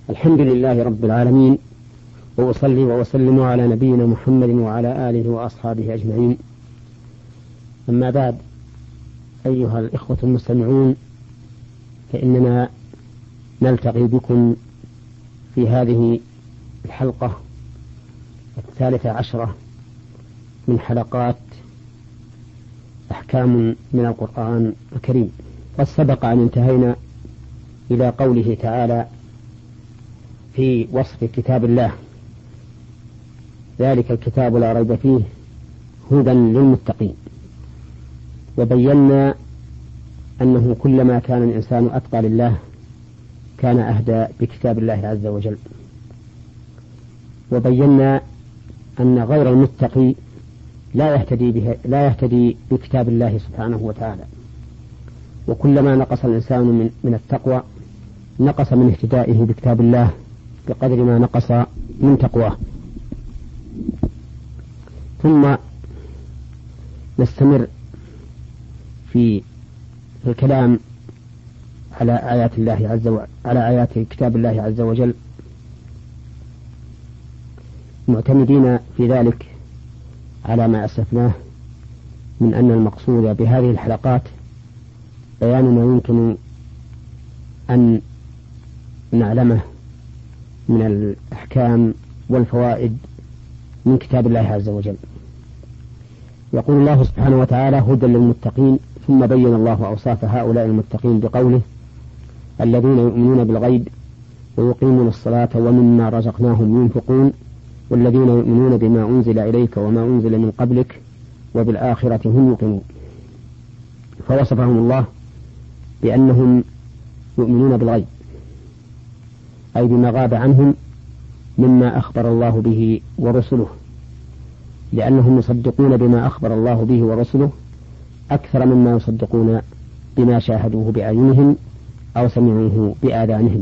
الحمد لله رب العالمين، وأصلي وأسلم على نبينا محمد وعلى آله وأصحابه أجمعين. أما بعد، أيها الإخوة المستمعون، فإننا نلتقي بكم في هذه الحلقة 13 من حلقات أحكام من القرآن الكريم. قد سبق أن انتهينا إلى قوله تعالى في وصف كتاب الله: ذلك الكتاب لا ريب فيه هدى للمتقين. وبينا أنه كلما كان الإنسان أتقى لله كان أهدى بكتاب الله عز وجل. وبينا أن غير المتقي لا يهتدي بكتاب الله سبحانه وتعالى. وكلما نقص الإنسان من التقوى نقص من اهتدائه بكتاب الله بقدر ما نقص من تقواه. ثم نستمر في الكلام على آيات الله على آيات كتاب الله عز وجل، معتمدين في ذلك على ما أسلفناه من أن المقصود بهذه الحلقات بيان ما يمكن أن نعلمه من الأحكام والفوائد من كتاب الله عز وجل. يقول الله سبحانه وتعالى: هدى للمتقين. ثم بين الله أوصاف هؤلاء المتقين بقوله: الذين يؤمنون بالغيب ويقيمون الصلاة ومما رزقناهم ينفقون والذين يؤمنون بما أنزل إليك وما أنزل من قبلك وبالآخرة هم يوقنون. فوصفهم الله بأنهم يؤمنون بالغيب، أي بما غاب عنهم مما أخبر الله به ورسله، لأنهم يصدقون بما أخبر الله به ورسله أكثر مما يصدقون بما شاهدوه بأعينهم أو سمعوه بآذانهم.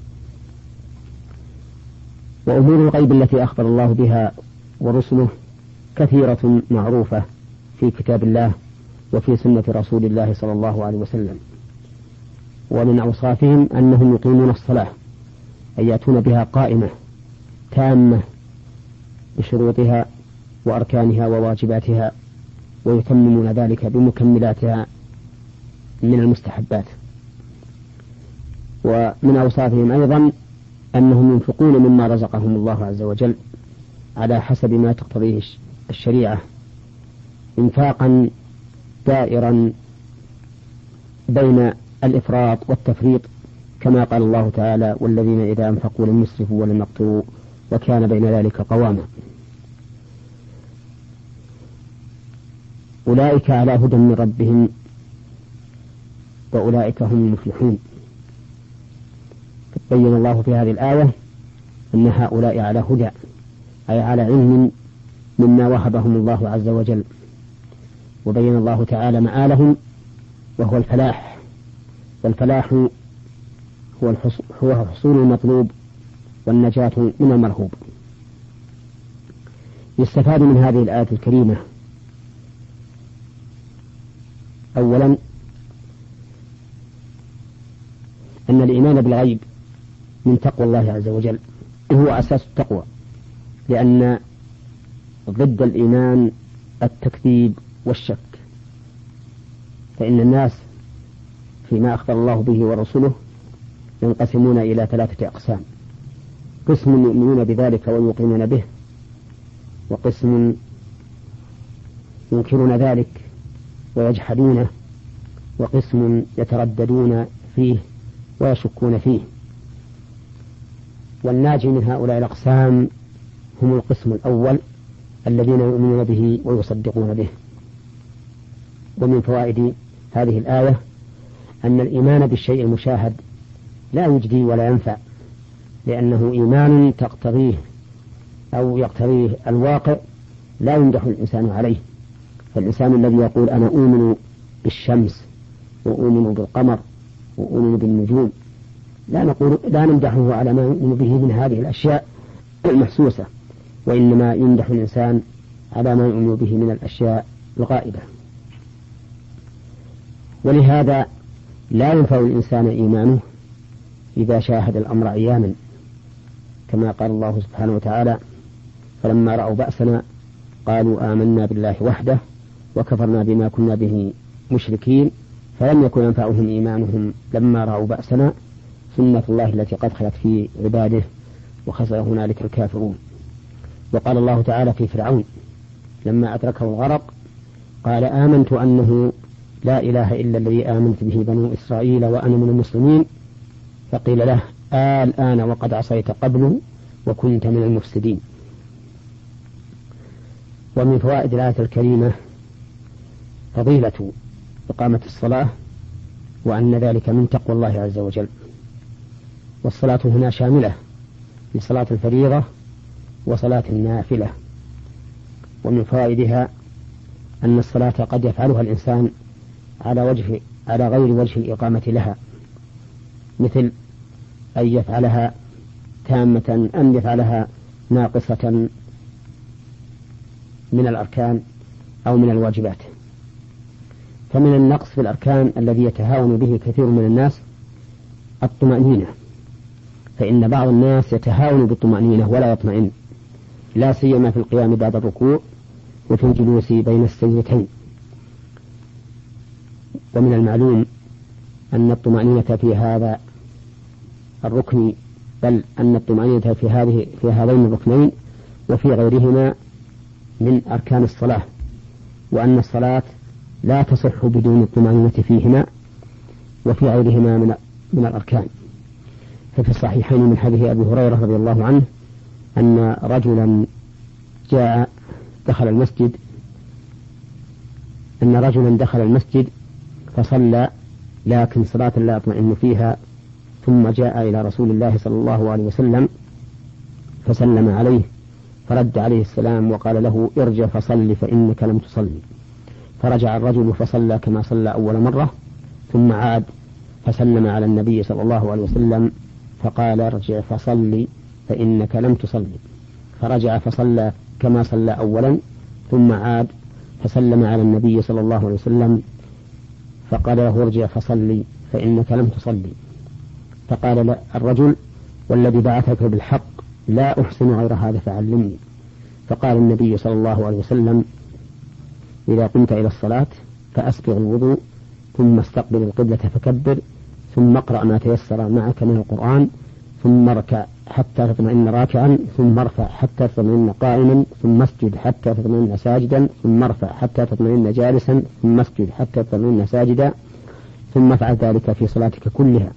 وأمور الغيب التي أخبر الله بها ورسله كثيرة معروفة في كتاب الله وفي سنة رسول الله صلى الله عليه وسلم. ومن أوصافهم أنهم يقيمون الصلاة، أي يأتون بها قائمة تامة بشروطها وأركانها وواجباتها، ويتممون ذلك بمكملاتها من المستحبات. ومن أوصافهم أيضا أنهم ينفقون مما رزقهم الله عز وجل على حسب ما تقتضيه الشريعة، إنفاقا دائرا بين الإفراط والتفريط، كما قال الله تعالى: والذين إذا أنفقوا لم يسرفوا ولم يقتروا وكان بين ذلك قواما. أولئك على هدى من ربهم وأولئك هم المفلحون. بين الله في هذه الآية أن هؤلاء على هدى، أي على علم مما وهبهم الله عز وجل. وبين الله تعالى مآلهم وهو الفلاح، والفلاح هو حصول المطلوب والنجاة من المرهوب. يستفاد من هذه الآية الكريمة أولا أن الإيمان بالغيب من تقوى الله عز وجل، هو أساس التقوى، لأن ضد الإيمان التكذيب والشك. فإن الناس فيما أخبر الله به ورسوله ينقسمون إلى 3 أقسام: قسم يؤمنون بذلك ويوقنون به، وقسم ينكرون ذلك ويجحدونه، وقسم يترددون فيه ويشكون فيه. والناجي من هؤلاء الأقسام هم القسم الأول الذين يؤمنون به ويصدقون به. ومن فوائد هذه الآية أن الإيمان بالشيء المشاهد لا يجدي ولا ينفع، لأنه إيمان تقتضيه أو يقتضيه الواقع لا يمدح الإنسان عليه. فالإنسان الذي يقول أنا أؤمن بالشمس وأؤمن بالقمر وأؤمن بالنجوم لا نمدحه على ما يؤمن به من هذه الأشياء المحسوسة، وإنما يمدح الإنسان على ما يؤمن به من الأشياء الغائبة. ولهذا لا ينفع الإنسان إيمانه إذا شاهد الأمر عيانا، كما قال الله سبحانه وتعالى: فلما رأوا بأسنا قالوا آمنا بالله وحده وكفرنا بما كنا به مشركين فلم يكن ينفعهم إيمانهم لما رأوا بأسنا سنة الله التي قد خلت في عباده وخسر هنالك الكافرون. وقال الله تعالى في فرعون لما أدركه الغرق: قال آمنت أنه لا إله إلا الذي آمنت به بنو إسرائيل وأنا من المسلمين، فقيل له: الآن وقد عصيت قبل وكنت من المفسدين. ومن فوائد الآية الكريمة فضيلة إقامة الصلاة، وأن ذلك من تقوى الله عز وجل. والصلاة هنا شاملة لصلاة الفريضة وصلاة النافلة. ومن فوائدها أن الصلاة قد يفعلها الإنسان على غير وجه الإقامة لها، مثل أن يفعلها تامة أم يفعلها ناقصة من الأركان أو من الواجبات. فمن النقص في الأركان الذي يتهاون به كثير من الناس الطمأنينة، فإن بعض الناس يتهاون بالطمأنينة ولا يطمئن، لا سيما في القيام بعد الركوع وفي الجلوس بين السجدتين. ومن المعلوم أن الطمأنينة في هذا الركن، بل أن الطمأنينة في هذين الركنين وفي غيرهما من أركان الصلاة، وأن الصلاة لا تصح بدون الطمأنينة فيهما وفي غيرهما من الأركان. ففي الصحيحين من حديث أبي هريرة رضي الله عنه أن رجلا دخل المسجد فصلى، لكن صلاة لا يطمئن فيها، ثم جاء إلى رسول الله صلى الله عليه وسلم فسلم عليه، فرد عليه السلام وقال له: ارجع فصل فإنك لم تصلي. فرجع الرجل فصلى كما صلى أول مرة، ثم عاد فسلم على النبي صلى الله عليه وسلم فقال: ارجع فصل فإنك لم تصلي. فرجع فصلى كما صلى أولا، ثم عاد فسلم على النبي صلى الله عليه وسلم فقال له: ارجع فصل فإنك لم تصلي. فقال الرجل: والذي بعثك بالحق لا أحسن غير هذا فعلمني. فقال النبي صلى الله عليه وسلم: إذا قمت إلى الصلاة فأسبغ الوضوء، ثم استقبل القبلة فكبر، ثم اقرأ ما تيسر معك من القرآن، ثم اركع حتى تطمئن راكعا، ثم ارفع حتى تطمئن قائما، ثم اسجد حتى تطمئن ساجدا، ثم ارفع حتى تطمئن جالسا، ثم اسجد حتى تطمئن ساجدا، ثم افعل ذلك في صلاتك كلها.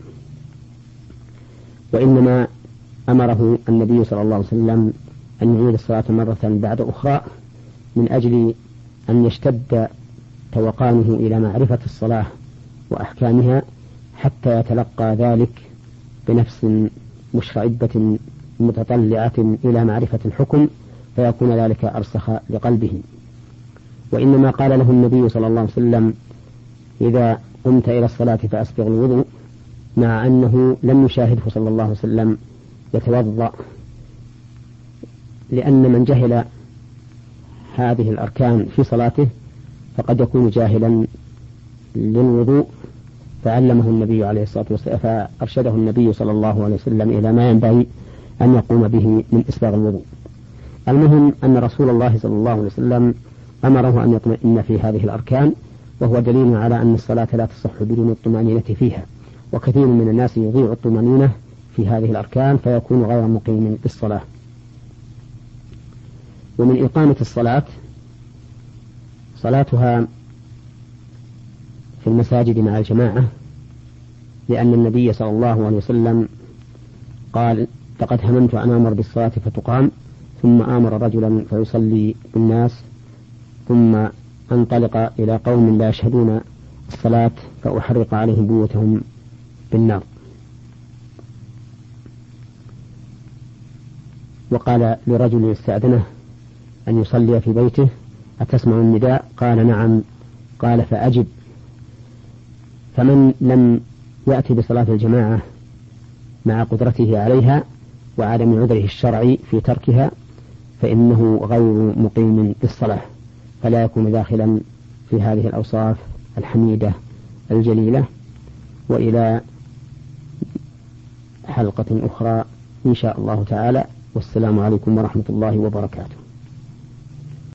وإنما أمره النبي صلى الله عليه وسلم أن يعيد الصلاة مرة بعد أخرى من أجل أن يشتد توقانه إلى معرفة الصلاة وأحكامها، حتى يتلقى ذلك بنفس مشرعبة متطلعة إلى معرفة الحكم، فيكون ذلك أرسخ لقلبه. وإنما قال له النبي صلى الله عليه وسلم: إذا قمت إلى الصلاة فأسبغ الوضوء، مع أنه لم يشاهده صلى الله عليه وسلم يتوضأ، لأن من جهل هذه الأركان في صلاته فقد يكون جاهلا للوضوء، فعلمه النبي عليه الصلاة والسلام، فأرشده النبي صلى الله عليه وسلم إلى ما ينبغي أن يقوم به من إسباغ الوضوء. المهم أن رسول الله صلى الله عليه وسلم أمره أن يطمئن في هذه الأركان، وهو دليل على أن الصلاة لا تصح بدون الطمأنينة فيها. وكثير من الناس يضيع الطمأنينة في هذه الأركان فيكون غير مقيم بالصلاة. ومن إقامة الصلاة صلاتها في المساجد مع الجماعة، لأن النبي صلى الله عليه وسلم قال: لقد هممت أن آمر بالصلاة فتقام، ثم آمر رجلا فيصلي بالناس، ثم أنطلق إلى قوم لا يشهدون الصلاة فأحرق عليهم بيوتهم بالنار. وقال لرجل استأذنه أن يصلي في بيته: أتسمع النداء؟ قال: نعم. قال: فأجب. فمن لم يأتي بصلاة الجماعة مع قدرته عليها وعدم عذره الشرعي في تركها فإنه غير مقيم بالصلاة، فلا يكون داخلا في هذه الأوصاف الحميدة الجليلة. وإلى حلقة أخرى إن شاء الله تعالى. والسلام عليكم ورحمة الله وبركاته.